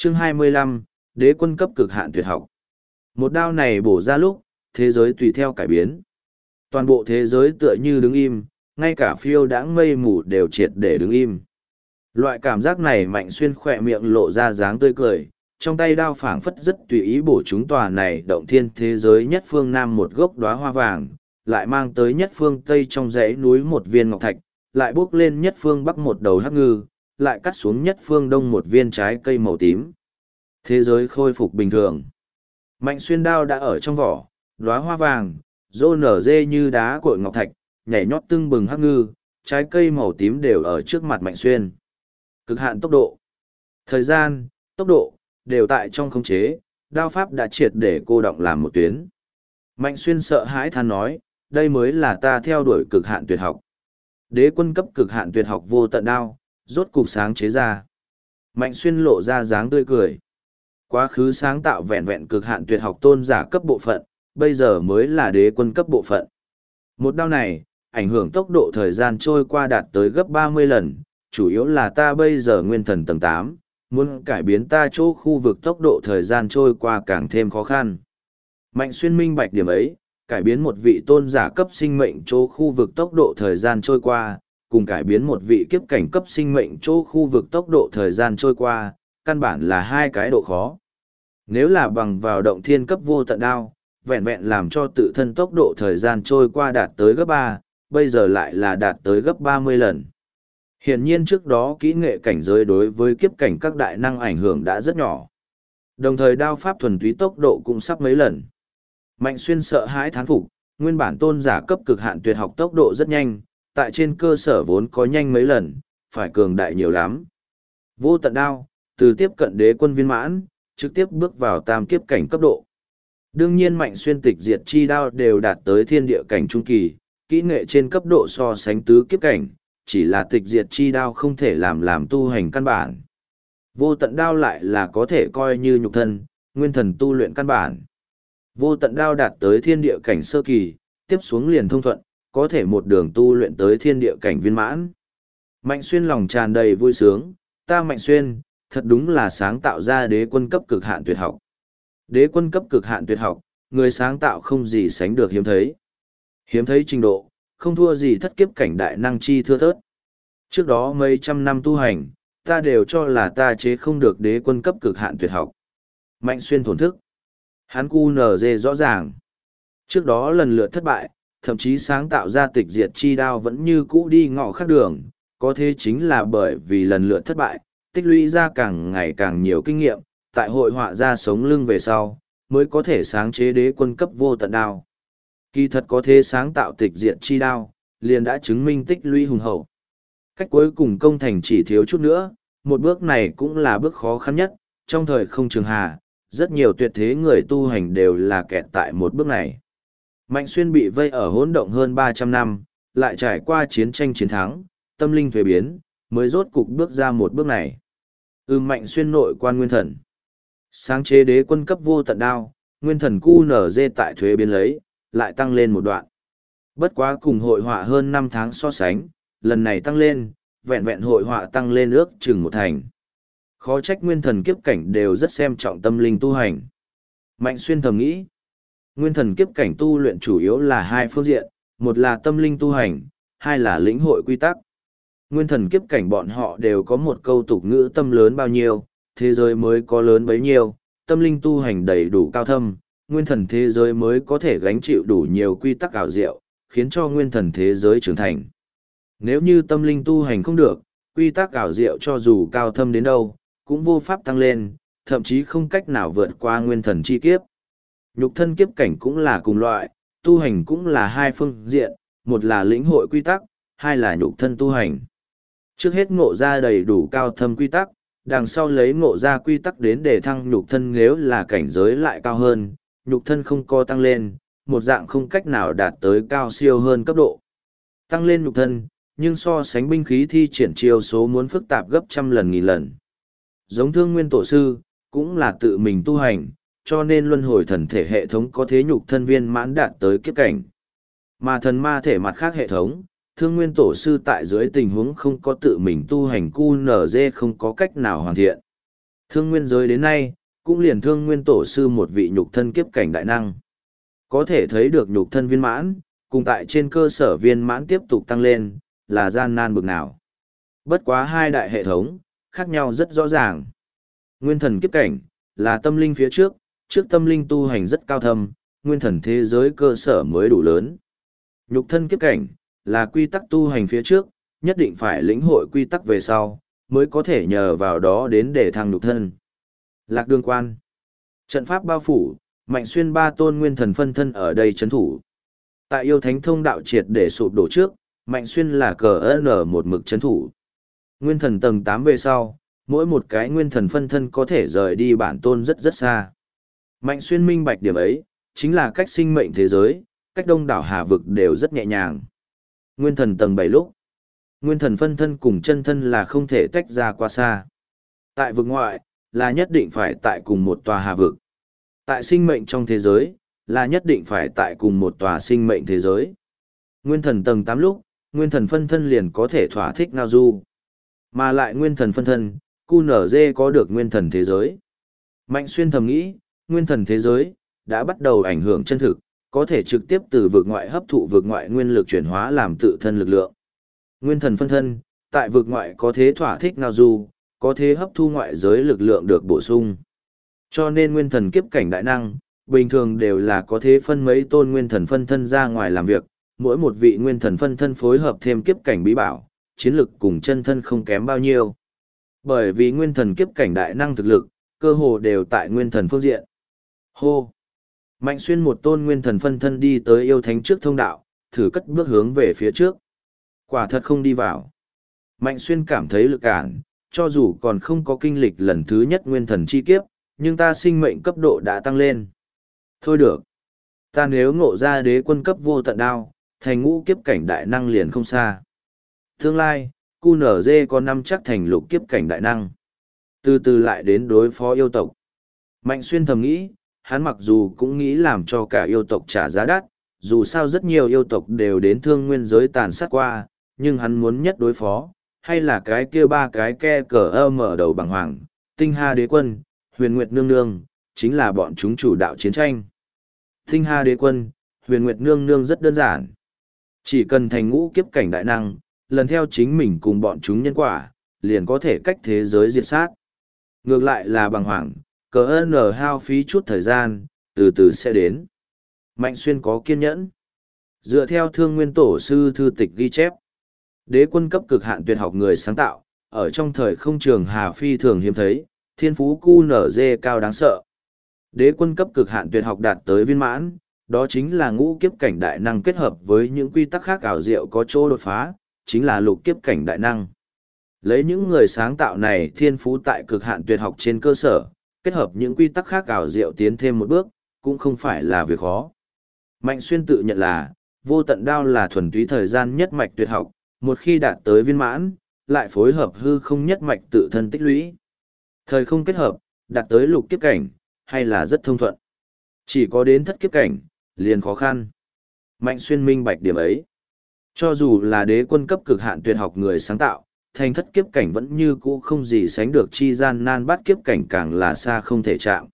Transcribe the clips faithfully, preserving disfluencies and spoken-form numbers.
Chương hai mươi lăm, Đế quân cấp cực hạn tuyệt học. Một đao này bổ ra lúc, thế giới tùy theo cải biến. Toàn bộ thế giới tựa như đứng im, ngay cả phiêu đãng mây mù đều triệt để đứng im. Loại cảm giác này Mạnh Xuyên khỏe miệng lộ ra dáng tươi cười, trong tay đao phảng phất rất tùy ý bổ chúng tòa này động thiên thế giới nhất phương nam một gốc đóa hoa vàng, lại mang tới nhất phương tây trong dãy núi một viên ngọc thạch, lại bước lên nhất phương bắc một đầu hắc ngư, lại cắt xuống nhất phương đông một viên trái cây màu tím. Thế giới khôi phục bình thường. Mạnh Xuyên đao đã ở trong vỏ, đóa hoa vàng, rô nở dê như đá cội ngọc thạch, nhảy nhót tưng bừng hắc ngư, trái cây màu tím đều ở trước mặt Mạnh Xuyên. Cực hạn tốc độ, thời gian, tốc độ, đều tại trong khống chế, đao pháp đã triệt để cô động làm một tuyến. Mạnh Xuyên sợ hãi than nói, đây mới là ta theo đuổi cực hạn tuyệt học. Đế quân cấp cực hạn tuyệt học vô tận đao, rốt cục sáng chế ra. Mạnh Xuyên lộ ra dáng tươi cười. Quá khứ sáng tạo vẹn vẹn cực hạn tuyệt học tôn giả cấp bộ phận, bây giờ mới là đế quân cấp bộ phận. Một đao này, ảnh hưởng tốc độ thời gian trôi qua đạt tới gấp ba mươi lần, chủ yếu là ta bây giờ nguyên thần tầng tám, muốn cải biến ta chỗ khu vực tốc độ thời gian trôi qua càng thêm khó khăn. Mạnh Xuyên minh bạch điểm ấy, cải biến một vị tôn giả cấp sinh mệnh chỗ khu vực tốc độ thời gian trôi qua, cùng cải biến một vị kiếp cảnh cấp sinh mệnh chỗ khu vực tốc độ thời gian trôi qua, căn bản là hai cái độ khó. Nếu là bằng vào động thiên cấp vô tận đao, vẹn vẹn làm cho tự thân tốc độ thời gian trôi qua đạt tới gấp ba, bây giờ lại là đạt tới gấp ba mươi lần. Hiển nhiên trước đó kỹ nghệ cảnh giới đối với kiếp cảnh các đại năng ảnh hưởng đã rất nhỏ. Đồng thời đao pháp thuần túy tốc độ cũng sắp mấy lần. Mạnh Xuyên sợ hãi thán phục, nguyên bản tôn giả cấp cực hạn tuyệt học tốc độ rất nhanh, tại trên cơ sở vốn có nhanh mấy lần, phải cường đại nhiều lắm. Vô tận đao, từ tiếp cận đế quân viên mãn, trực tiếp bước vào tam kiếp cảnh cấp độ. Đương nhiên Mạnh Xuyên tịch diệt chi đao đều đạt tới thiên địa cảnh trung kỳ, kỹ nghệ trên cấp độ so sánh tứ kiếp cảnh, chỉ là tịch diệt chi đao không thể làm làm tu hành căn bản. Vô tận đao lại là có thể coi như nhục thân, nguyên thần tu luyện căn bản. Vô tận đao đạt tới thiên địa cảnh sơ kỳ, tiếp xuống liền thông thuận, có thể một đường tu luyện tới thiên địa cảnh viên mãn. Mạnh Xuyên lòng tràn đầy vui sướng, ta Mạnh Xuyên, thật đúng là sáng tạo ra đế quân cấp cực hạn tuyệt học. Đế quân cấp cực hạn tuyệt học, người sáng tạo không gì sánh được hiếm thấy. Hiếm thấy trình độ, không thua gì thất kiếp cảnh đại năng chi thưa thớt. Trước đó mấy trăm năm tu hành, ta đều cho là ta chế không được đế quân cấp cực hạn tuyệt học. Mạnh Xuyên thổn thức. Hắn cu nở dê rõ ràng. Trước đó lần lượt thất bại, thậm chí sáng tạo ra tịch diệt chi đao vẫn như cũ đi ngõ khác đường, có thế chính là bởi vì lần lượt thất bại, tích lũy ra càng ngày càng nhiều kinh nghiệm, tại hội họa ra sống lưng về sau, mới có thể sáng chế đế quân cấp vô tận đao. Kỳ thật có thế sáng tạo tịch diệt chi đao, liền đã chứng minh tích lũy hùng hậu. Cách cuối cùng công thành chỉ thiếu chút nữa, một bước này cũng là bước khó khăn nhất, trong thời không trường hà, rất nhiều tuyệt thế người tu hành đều là kẹt tại một bước này. Mạnh Xuyên bị vây ở hỗn động hơn ba trăm năm, lại trải qua chiến tranh chiến thắng, tâm linh thuế biến, mới rốt cục bước ra một bước này. Ừm Mạnh Xuyên nội quan nguyên thần. Sáng chế đế quân cấp vô tận đao, nguyên thần cu nở dê tại thuế biến lấy, lại tăng lên một đoạn. Bất quá cùng hội họa hơn năm tháng so sánh, lần này tăng lên, vẹn vẹn hội họa tăng lên ước chừng một thành. Khó trách nguyên thần kiếp cảnh đều rất xem trọng tâm linh tu hành. Mạnh Xuyên thầm nghĩ, nguyên thần kiếp cảnh tu luyện chủ yếu là hai phương diện, một là tâm linh tu hành, hai là lĩnh hội quy tắc. Nguyên thần kiếp cảnh bọn họ đều có một câu tục ngữ tâm lớn bao nhiêu, thế giới mới có lớn bấy nhiêu, tâm linh tu hành đầy đủ cao thâm, nguyên thần thế giới mới có thể gánh chịu đủ nhiều quy tắc ảo diệu, khiến cho nguyên thần thế giới trưởng thành. Nếu như tâm linh tu hành không được, quy tắc ảo diệu cho dù cao thâm đến đâu, cũng vô pháp tăng lên, thậm chí không cách nào vượt qua nguyên thần chi kiếp. Nhục thân kiếp cảnh cũng là cùng loại, tu hành cũng là hai phương diện, một là lĩnh hội quy tắc, hai là nhục thân tu hành. Trước hết ngộ ra đầy đủ cao thâm quy tắc, đằng sau lấy ngộ ra quy tắc đến để thăng nhục thân nếu là cảnh giới lại cao hơn, nhục thân không co tăng lên, một dạng không cách nào đạt tới cao siêu hơn cấp độ. Tăng lên nhục thân, nhưng so sánh binh khí thi triển chiêu số muốn phức tạp gấp trăm lần nghìn lần. Giống Thương Nguyên Tổ Sư, cũng là tự mình tu hành, cho nên luân hồi thần thể hệ thống có thế nhục thân viên mãn đạt tới kiếp cảnh. Mà thần ma thể mặt khác hệ thống, Thương Nguyên Tổ Sư tại dưới tình huống không có tự mình tu hành cu nở dê không có cách nào hoàn thiện. Thương nguyên giới đến nay, cũng liền thương nguyên tổ sư một vị nhục thân kiếp cảnh đại năng. Có thể thấy được nhục thân viên mãn, cùng tại trên cơ sở viên mãn tiếp tục tăng lên, là gian nan bực nào. Bất quá hai đại hệ thống, khác nhau rất rõ ràng. Nguyên thần kiếp cảnh, là tâm linh phía trước, trước tâm linh tu hành rất cao thâm, nguyên thần thế giới cơ sở mới đủ lớn. Nhục thân kiếp cảnh, là quy tắc tu hành phía trước, nhất định phải lĩnh hội quy tắc về sau, mới có thể nhờ vào đó đến để thăng nhục thân. Lạc Đường Quan. Trận pháp bao phủ, Mạnh Xuyên ba tôn nguyên thần phân thân ở đây chấn thủ. Tại yêu thánh thông đạo triệt để sụp đổ trước, Mạnh Xuyên là cờ ơn một mực chấn thủ. Nguyên thần tầng tám về sau, mỗi một cái nguyên thần phân thân có thể rời đi bản tôn rất rất xa. Mạnh Xuyên minh bạch điểm ấy, chính là cách sinh mệnh thế giới, cách đông đảo hà vực đều rất nhẹ nhàng. Nguyên thần tầng bảy lúc, nguyên thần phân thân cùng chân thân là không thể tách ra qua xa. Tại vực ngoại, là nhất định phải tại cùng một tòa hà vực. Tại sinh mệnh trong thế giới, là nhất định phải tại cùng một tòa sinh mệnh thế giới. Nguyên thần tầng tám lúc, nguyên thần phân thân liền có thể thỏa thích ngao du. Mà lại nguyên thần phân thân, cu nở dê có được nguyên thần thế giới. Mạnh Xuyên thầm nghĩ, nguyên thần thế giới, đã bắt đầu ảnh hưởng chân thực, có thể trực tiếp từ vực ngoại hấp thụ vực ngoại nguyên lực chuyển hóa làm tự thân lực lượng. Nguyên thần phân thân, tại vực ngoại có thế thỏa thích ngao du, có thế hấp thu ngoại giới lực lượng được bổ sung. Cho nên nguyên thần kiếp cảnh đại năng, bình thường đều là có thế phân mấy tôn nguyên thần phân thân ra ngoài làm việc, mỗi một vị nguyên thần phân thân phối hợp thêm kiếp cảnh bí bảo, chiến lực cùng chân thân không kém bao nhiêu. Bởi vì nguyên thần kiếp cảnh đại năng thực lực, cơ hồ đều tại nguyên thần phương diện. Hô! Mạnh Xuyên một tôn nguyên thần phân thân đi tới yêu thánh trước thông đạo, thử cất bước hướng về phía trước. Quả thật không đi vào. Mạnh Xuyên cảm thấy lực cản, cho dù còn không có kinh lịch lần thứ nhất nguyên thần chi kiếp, nhưng ta sinh mệnh cấp độ đã tăng lên. Thôi được. Ta nếu ngộ ra đế quân cấp vô tận đao, thành ngũ kiếp cảnh đại năng liền không xa. Tương lai, cu nở dê có năm chắc thành lục kiếp cảnh đại năng. Từ từ lại đến đối phó yêu tộc. Mạnh Xuyên thầm nghĩ, hắn mặc dù cũng nghĩ làm cho cả yêu tộc trả giá đắt, dù sao rất nhiều yêu tộc đều đến thương nguyên giới tàn sát qua, nhưng hắn muốn nhất đối phó, hay là cái kia ba cái ke cờ ơ mở đầu bằng hoàng, tinh ha đế quân, huyền nguyệt nương nương, chính là bọn chúng chủ đạo chiến tranh. Tinh ha đế quân, huyền nguyệt nương nương rất đơn giản. Chỉ cần thành ngũ kiếp cảnh đại năng, lần theo chính mình cùng bọn chúng nhân quả, liền có thể cách thế giới diệt sát. Ngược lại là bằng hoàng, cờ ơn nở hao phí chút thời gian, từ từ sẽ đến. Mạnh Xuyên có kiên nhẫn. Dựa theo thương nguyên tổ sư thư tịch ghi chép, đế quân cấp cực hạn tuyệt học người sáng tạo, ở trong thời không trường hà phi thường hiếm thấy, thiên phú cu nở dê cao đáng sợ. Đế quân cấp cực hạn tuyệt học đạt tới viên mãn, đó chính là ngũ kiếp cảnh đại năng kết hợp với những quy tắc khác ảo diệu có chỗ đột phá, chính là lục kiếp cảnh đại năng. Lấy những người sáng tạo này thiên phú tại cực hạn tuyệt học trên cơ sở, kết hợp những quy tắc khác ảo diệu tiến thêm một bước, cũng không phải là việc khó. Mạnh Xuyên tự nhận là, vô tận đao là thuần túy thời gian nhất mạch tuyệt học, một khi đạt tới viên mãn, lại phối hợp hư không nhất mạch tự thân tích lũy. Thời không kết hợp, đạt tới lục kiếp cảnh, hay là rất thông thuận. Chỉ có đến thất kiếp cảnh, liền khó khăn. Mạnh Xuyên minh bạch điểm ấy. Cho dù là đế quân cấp cực hạn tuyệt học người sáng tạo, thành thất kiếp cảnh vẫn như cũ không gì sánh được chi gian nan bắt kiếp cảnh càng là xa không thể chạm.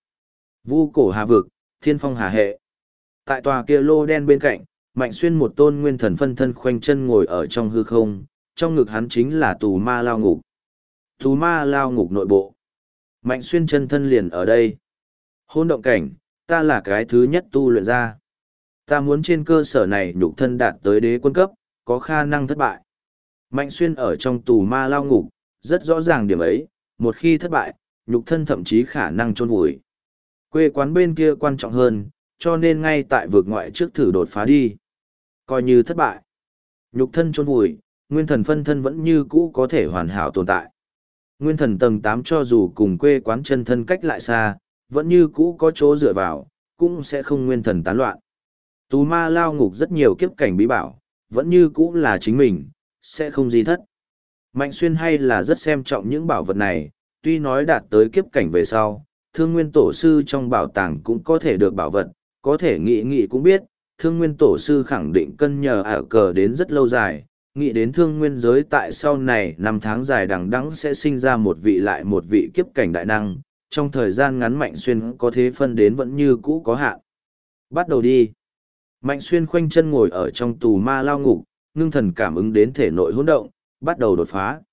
Vu cổ hà vực, thiên phong hà hệ. Tại tòa kia lô đen bên cạnh, Mạnh Xuyên một tôn nguyên thần phân thân khoanh chân ngồi ở trong hư không, trong ngực hắn chính là tù ma lao ngục. Tù ma lao ngục nội bộ. Mạnh Xuyên chân thân liền ở đây. Hôn động cảnh, ta là cái thứ nhất tu luyện ra. Ta muốn trên cơ sở này nhục thân đạt tới đế quân cấp, có khả năng thất bại. Mạnh Xuyên ở trong tù ma lao ngục, rất rõ ràng điểm ấy, một khi thất bại, nhục thân thậm chí khả năng chôn vùi. Quê quán bên kia quan trọng hơn, cho nên ngay tại vực ngoại trước thử đột phá đi. Coi như thất bại. Nhục thân chôn vùi, nguyên thần phân thân vẫn như cũ có thể hoàn hảo tồn tại. Nguyên thần tầng tám cho dù cùng quê quán chân thân cách lại xa, vẫn như cũ có chỗ dựa vào, cũng sẽ không nguyên thần tán loạn. Tù ma lao ngục rất nhiều kiếp cảnh bí bảo, vẫn như cũ là chính mình, sẽ không gì thất. Mạnh Xuyên hay là rất xem trọng những bảo vật này, tuy nói đạt tới kiếp cảnh về sau, thương nguyên tổ sư trong bảo tàng cũng có thể được bảo vật, có thể nghĩ nghĩ cũng biết, thương nguyên tổ sư khẳng định cân nhờ ảo cờ đến rất lâu dài, nghĩ đến thương nguyên giới tại sau này năm tháng dài đằng đẵng sẽ sinh ra một vị lại một vị kiếp cảnh đại năng, trong thời gian ngắn Mạnh Xuyên có thế phân đến vẫn như cũ có hạn. Bắt đầu đi. Mạnh Xuyên khoanh chân ngồi ở trong tù ma lao ngục, ngưng thần cảm ứng đến thể nội hỗn động, bắt đầu đột phá.